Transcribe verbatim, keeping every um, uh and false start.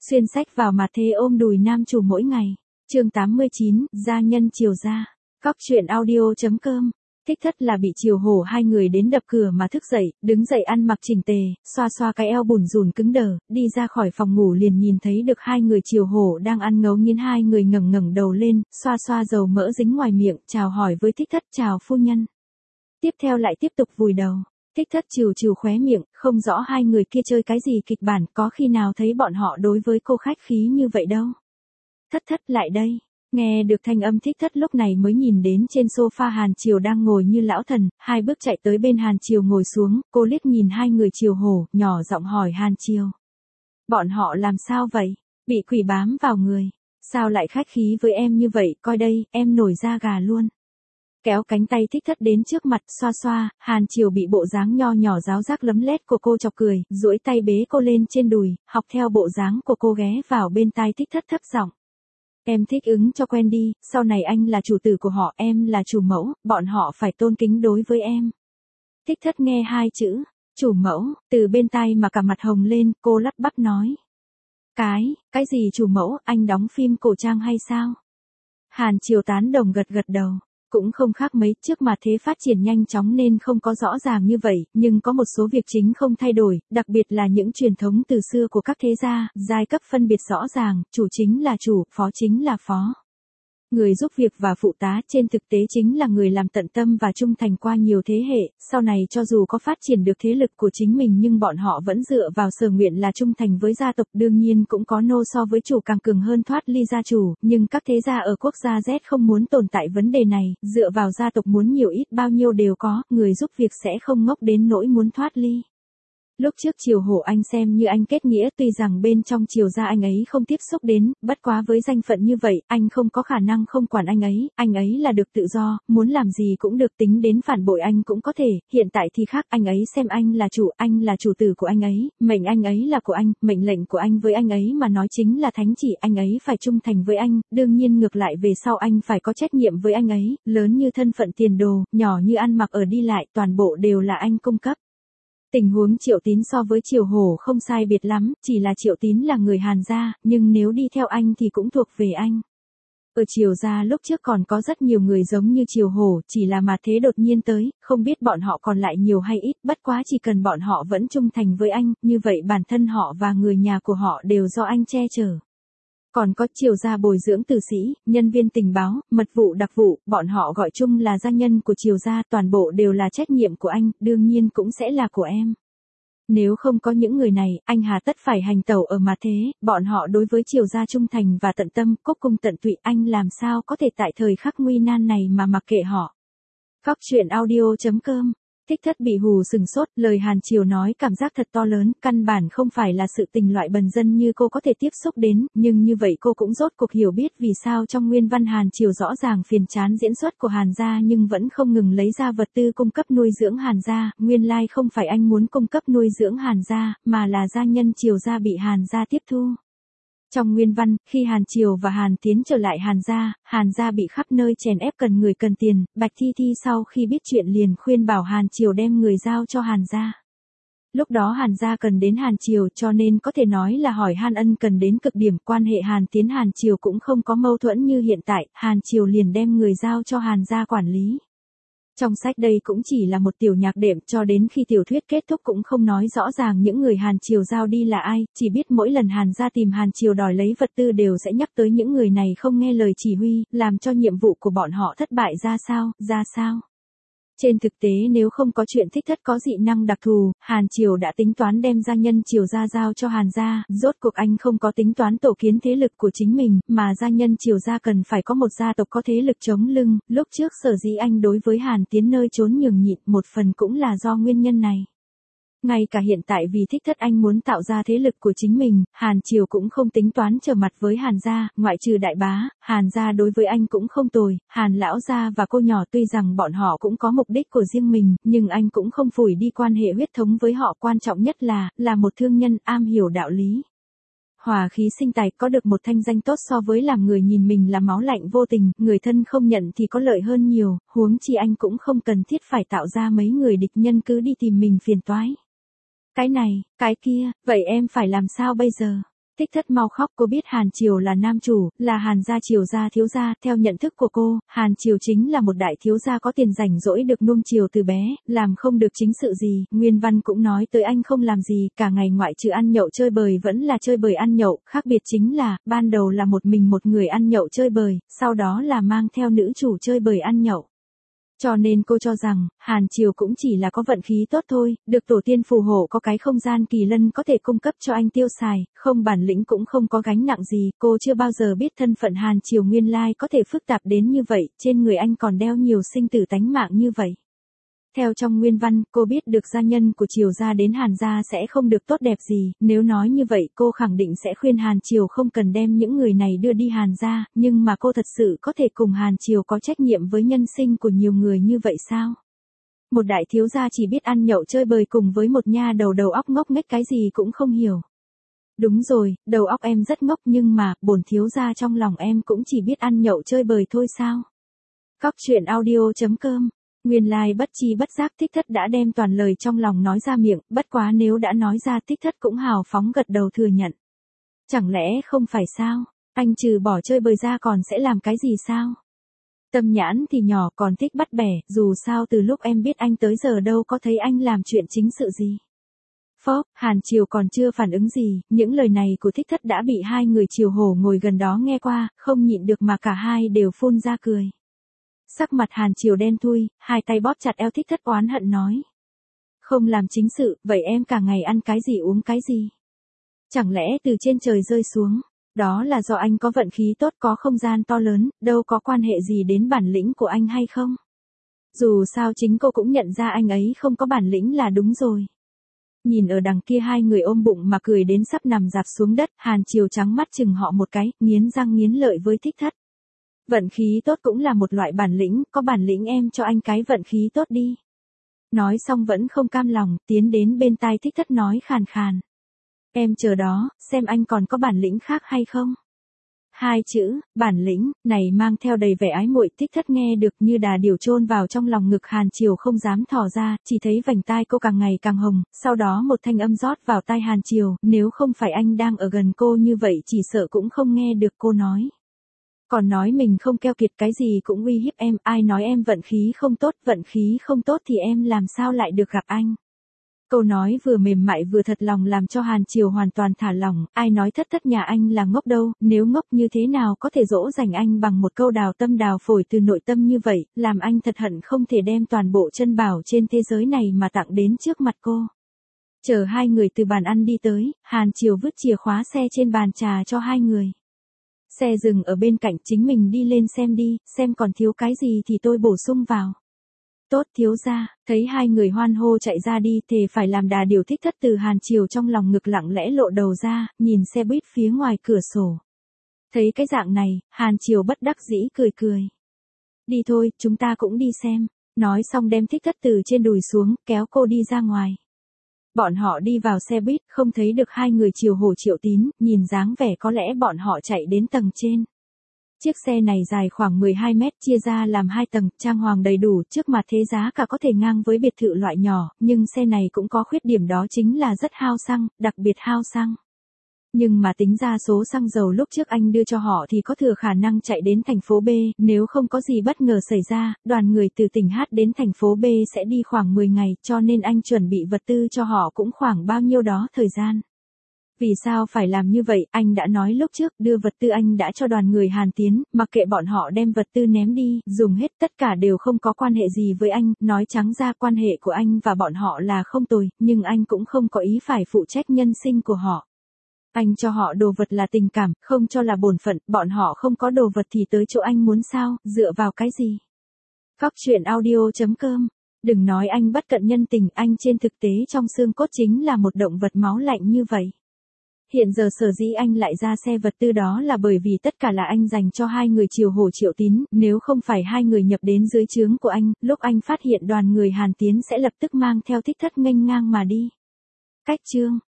Xuyên sách vào mặt thế ôm đùi nam chủ mỗi ngày. Chương tám mươi chín, gia nhân Triều gia. Cóc truyện audio.com. Thích Thất là bị Triều Hổ hai người đến đập cửa mà thức dậy, đứng dậy ăn mặc chỉnh tề, xoa xoa cái eo bủn rủn cứng đờ, đi ra khỏi phòng ngủ liền nhìn thấy được hai người Triều Hổ đang ăn ngấu nghiến, hai người ngẩng ngẩng đầu lên, xoa xoa dầu mỡ dính ngoài miệng, chào hỏi với Thích Thất, chào phu nhân. Tiếp theo lại tiếp tục vùi đầu. Thích Thất trừ trừ khóe miệng, không rõ hai người kia chơi cái gì kịch bản, có khi nào thấy bọn họ đối với cô khách khí như vậy đâu. Thất Thất lại đây. Nghe được thanh âm Thích Thất lúc này mới nhìn đến trên sofa Hàn Triều đang ngồi như lão thần, hai bước chạy tới bên Hàn Triều ngồi xuống, cô liếc nhìn hai người Triều Hổ, nhỏ giọng hỏi Hàn Triều. Bọn họ làm sao vậy? Bị quỷ bám vào người. Sao lại khách khí với em như vậy, coi đây, em nổi da gà luôn. Kéo cánh tay Thích Thất đến trước mặt, xoa xoa, Hàn Triều bị bộ dáng nho nhỏ ráo rác lấm lét của cô chọc cười, duỗi tay bế cô lên trên đùi, học theo bộ dáng của cô ghé vào bên tai Thích Thất thấp giọng. Em thích ứng cho quen đi, sau này anh là chủ tử của họ, em là chủ mẫu, bọn họ phải tôn kính đối với em. Thích Thất nghe hai chữ, chủ mẫu, từ bên tai mà cả mặt hồng lên, cô lắp bắp nói. Cái, cái gì chủ mẫu, anh đóng phim cổ trang hay sao? Hàn Triều tán đồng gật gật đầu. Cũng không khác mấy, trước mà thế phát triển nhanh chóng nên không có rõ ràng như vậy, nhưng có một số việc chính không thay đổi, đặc biệt là những truyền thống từ xưa của các thế gia, giai cấp phân biệt rõ ràng, chủ chính là chủ, phó chính là phó. Người giúp việc và phụ tá trên thực tế chính là người làm tận tâm và trung thành qua nhiều thế hệ, sau này cho dù có phát triển được thế lực của chính mình nhưng bọn họ vẫn dựa vào sở nguyện là trung thành với gia tộc, đương nhiên cũng có nô so với chủ càng cường hơn thoát ly gia chủ, nhưng các thế gia ở quốc gia Z không muốn tồn tại vấn đề này, dựa vào gia tộc muốn nhiều ít bao nhiêu đều có, người giúp việc sẽ không ngốc đến nỗi muốn thoát ly. Lúc trước Triều Hổ anh xem như anh kết nghĩa, tuy rằng bên trong Triều gia anh ấy không tiếp xúc đến, bất quá với danh phận như vậy, anh không có khả năng không quản anh ấy, anh ấy là được tự do, muốn làm gì cũng được, tính đến phản bội anh cũng có thể, hiện tại thì khác, anh ấy xem anh là chủ, anh là chủ tử của anh ấy, mệnh anh ấy là của anh, mệnh lệnh của anh với anh ấy mà nói chính là thánh chỉ, anh ấy phải trung thành với anh, đương nhiên ngược lại về sau anh phải có trách nhiệm với anh ấy, lớn như thân phận tiền đồ, nhỏ như ăn mặc ở đi lại, toàn bộ đều là anh cung cấp. Tình huống Triệu Tín so với Triều Hổ không sai biệt lắm, chỉ là Triệu Tín là người Hàn gia, nhưng nếu đi theo anh thì cũng thuộc về anh. Ở Triều gia lúc trước còn có rất nhiều người giống như Triều Hổ, chỉ là mà thế đột nhiên tới, không biết bọn họ còn lại nhiều hay ít, bất quá chỉ cần bọn họ vẫn trung thành với anh, như vậy bản thân họ và người nhà của họ đều do anh che chở. Còn có Triều gia bồi dưỡng tử sĩ, nhân viên tình báo, mật vụ đặc vụ, bọn họ gọi chung là gia nhân của Triều gia, toàn bộ đều là trách nhiệm của anh, đương nhiên cũng sẽ là của em. Nếu không có những người này, anh hà tất phải hành tẩu ở mà thế, bọn họ đối với Triều gia trung thành và tận tâm, cúc cung tận tụy, anh làm sao có thể tại thời khắc nguy nan này mà mặc kệ họ. Cóc truyện audio.com. Thích Thất bị hù sừng sốt, lời Hàn Triều nói cảm giác thật to lớn, căn bản không phải là sự tình loại bần dân như cô có thể tiếp xúc đến, nhưng như vậy cô cũng rốt cuộc hiểu biết vì sao trong nguyên văn Hàn Triều rõ ràng phiền chán diễn xuất của Hàn gia nhưng vẫn không ngừng lấy ra vật tư cung cấp nuôi dưỡng Hàn gia, nguyên lai không phải anh muốn cung cấp nuôi dưỡng Hàn gia, mà là gia nhân Triều gia bị Hàn gia tiếp thu. Trong nguyên văn, khi Hàn Triều và Hàn Tiến trở lại Hàn gia, Hàn gia bị khắp nơi chèn ép cần người cần tiền, Bạch Thi Thi sau khi biết chuyện liền khuyên bảo Hàn Triều đem người giao cho Hàn gia. Lúc đó Hàn gia cần đến Hàn Triều cho nên có thể nói là hỏi han ân cần đến cực điểm, quan hệ Hàn Tiến Hàn Triều cũng không có mâu thuẫn như hiện tại, Hàn Triều liền đem người giao cho Hàn gia quản lý. Trong sách đây cũng chỉ là một tiểu nhạc đệm, cho đến khi tiểu thuyết kết thúc cũng không nói rõ ràng những người Hàn Triều giao đi là ai, chỉ biết mỗi lần Hàn gia tìm Hàn Triều đòi lấy vật tư đều sẽ nhắc tới những người này không nghe lời chỉ huy, làm cho nhiệm vụ của bọn họ thất bại ra sao, ra sao. Trên thực tế nếu không có chuyện Thích Thất có dị năng đặc thù, Hàn Triều đã tính toán đem gia nhân Triều gia giao cho Hàn gia, rốt cuộc anh không có tính toán tổ kiến thế lực của chính mình, mà gia nhân Triều gia cần phải có một gia tộc có thế lực chống lưng, lúc trước sở dĩ anh đối với Hàn Tiến nơi trốn nhường nhịn, một phần cũng là do nguyên nhân này. Ngay cả hiện tại vì Thích Thất anh muốn tạo ra thế lực của chính mình, Hàn Triều cũng không tính toán trở mặt với Hàn gia, ngoại trừ đại bá, Hàn gia đối với anh cũng không tồi, Hàn lão gia và cô nhỏ tuy rằng bọn họ cũng có mục đích của riêng mình, nhưng anh cũng không phủi đi quan hệ huyết thống với họ, quan trọng nhất là, là một thương nhân am hiểu đạo lý. Hòa khí sinh tài, có được một thanh danh tốt so với làm người nhìn mình là máu lạnh vô tình, người thân không nhận thì có lợi hơn nhiều, huống chi anh cũng không cần thiết phải tạo ra mấy người địch nhân cứ đi tìm mình phiền toái. Cái này, cái kia, vậy em phải làm sao bây giờ? Thích Thất mau khóc, cô biết Hàn Triều là nam chủ, là Hàn gia Triều gia thiếu gia, theo nhận thức của cô, Hàn Triều chính là một đại thiếu gia có tiền rảnh rỗi được nuông chiều từ bé, làm không được chính sự gì, nguyên văn cũng nói tới anh không làm gì, cả ngày ngoại trừ ăn nhậu chơi bời vẫn là chơi bời ăn nhậu, khác biệt chính là, ban đầu là một mình một người ăn nhậu chơi bời, sau đó là mang theo nữ chủ chơi bời ăn nhậu. Cho nên cô cho rằng, Hàn Triều cũng chỉ là có vận khí tốt thôi, được tổ tiên phù hộ có cái không gian kỳ lân có thể cung cấp cho anh tiêu xài, không bản lĩnh cũng không có gánh nặng gì, cô chưa bao giờ biết thân phận Hàn Triều nguyên lai có thể phức tạp đến như vậy, trên người anh còn đeo nhiều sinh tử tánh mạng như vậy. Theo trong nguyên văn, cô biết được gia nhân của Triều gia đến Hàn gia sẽ không được tốt đẹp gì, nếu nói như vậy cô khẳng định sẽ khuyên Hàn Triều không cần đem những người này đưa đi Hàn gia, nhưng mà cô thật sự có thể cùng Hàn Triều có trách nhiệm với nhân sinh của nhiều người như vậy sao? Một đại thiếu gia chỉ biết ăn nhậu chơi bời cùng với một nha đầu đầu óc ngốc nghếch cái gì cũng không hiểu. Đúng rồi, đầu óc em rất ngốc nhưng mà, bổn thiếu gia trong lòng em cũng chỉ biết ăn nhậu chơi bời thôi sao? Cóc truyện audio chấm com. Nguyên lai bất chi bất giác Thích Thất đã đem toàn lời trong lòng nói ra miệng, bất quá nếu đã nói ra Thích Thất cũng hào phóng gật đầu thừa nhận. Chẳng lẽ không phải sao, anh trừ bỏ chơi bời ra còn sẽ làm cái gì sao? Tâm nhãn thì nhỏ còn thích bắt bẻ, dù sao từ lúc em biết anh tới giờ đâu có thấy anh làm chuyện chính sự gì. Phóp, Hàn Triều còn chưa phản ứng gì, những lời này của Thích Thất đã bị hai người Triều hổ ngồi gần đó nghe qua, không nhịn được mà cả hai đều phun ra cười. Sắc mặt Hàn Triều đen thui, hai tay bóp chặt eo Thích Thất oán hận nói. Không làm chính sự, vậy em cả ngày ăn cái gì uống cái gì? Chẳng lẽ từ trên trời rơi xuống? Đó là do anh có vận khí tốt có không gian to lớn, đâu có quan hệ gì đến bản lĩnh của anh hay không? Dù sao chính cô cũng nhận ra anh ấy không có bản lĩnh là đúng rồi. Nhìn ở đằng kia hai người ôm bụng mà cười đến sắp nằm dạp xuống đất, Hàn Triều trắng mắt chừng họ một cái, nghiến răng nghiến lợi với Thích Thất. Vận khí tốt cũng là một loại bản lĩnh, có bản lĩnh em cho anh cái vận khí tốt đi. Nói xong vẫn không cam lòng, tiến đến bên tai Thích Thất nói khàn khàn. Em chờ đó, xem anh còn có bản lĩnh khác hay không? Hai chữ, bản lĩnh, này mang theo đầy vẻ ái muội. Thích Thất nghe được như đà điểu chôn vào trong lòng ngực Hàn Triều không dám thò ra, chỉ thấy vành tai cô càng ngày càng hồng, sau đó một thanh âm rót vào tai Hàn Triều, nếu không phải anh đang ở gần cô như vậy chỉ sợ cũng không nghe được cô nói. Còn nói mình không keo kiệt cái gì cũng uy hiếp em, ai nói em vận khí không tốt, vận khí không tốt thì em làm sao lại được gặp anh. Câu nói vừa mềm mại vừa thật lòng làm cho Hàn Triều hoàn toàn thả lỏng, ai nói Thất Thất nhà anh là ngốc đâu, nếu ngốc như thế nào có thể dỗ dành anh bằng một câu đào tâm đào phổi từ nội tâm như vậy, làm anh thật hận không thể đem toàn bộ chân bảo trên thế giới này mà tặng đến trước mặt cô. Chờ hai người từ bàn ăn đi tới, Hàn Triều vứt chìa khóa xe trên bàn trà cho hai người. Xe dừng ở bên cạnh, chính mình đi lên xem đi, xem còn thiếu cái gì thì tôi bổ sung vào. Tốt thiếu gia, thấy hai người hoan hô chạy ra đi, thề phải làm đà điều. Thích Thất từ Hàn Triều trong lòng ngực lặng lẽ lộ đầu ra, nhìn xe buýt phía ngoài cửa sổ. Thấy cái dạng này, Hàn Triều bất đắc dĩ cười cười. Đi thôi, chúng ta cũng đi xem. Nói xong đem Thích Thất từ trên đùi xuống, kéo cô đi ra ngoài. Bọn họ đi vào xe buýt, không thấy được hai người Triều hổ Triệu Tín, nhìn dáng vẻ có lẽ bọn họ chạy đến tầng trên. Chiếc xe này dài khoảng mười hai mét, chia ra làm hai tầng, trang hoàng đầy đủ, trước mặt thế giá cả có thể ngang với biệt thự loại nhỏ, nhưng xe này cũng có khuyết điểm đó chính là rất hao xăng, đặc biệt hao xăng. Nhưng mà tính ra số xăng dầu lúc trước anh đưa cho họ thì có thừa khả năng chạy đến thành phố B, nếu không có gì bất ngờ xảy ra, đoàn người từ tỉnh H đến thành phố B sẽ đi khoảng mười ngày, cho nên anh chuẩn bị vật tư cho họ cũng khoảng bao nhiêu đó thời gian. Vì sao phải làm như vậy, anh đã nói lúc trước, đưa vật tư anh đã cho đoàn người Hàn tiến, mặc kệ bọn họ đem vật tư ném đi, dùng hết tất cả đều không có quan hệ gì với anh, nói trắng ra quan hệ của anh và bọn họ là không tồi, nhưng anh cũng không có ý phải phụ trách nhân sinh của họ. Anh cho họ đồ vật là tình cảm, không cho là bổn phận, bọn họ không có đồ vật thì tới chỗ anh muốn sao, dựa vào cái gì? Cóc truyện audio chấm com. Đừng nói anh bất cận nhân tình, anh trên thực tế trong xương cốt chính là một động vật máu lạnh như vậy. Hiện giờ sở dĩ anh lại ra xe vật tư đó là bởi vì tất cả là anh dành cho hai người Triều hổ Triệu Tín, nếu không phải hai người nhập đến dưới trướng của anh, lúc anh phát hiện đoàn người Hàn tiến sẽ lập tức mang theo Thích Thất nghênh ngang mà đi. Cách chương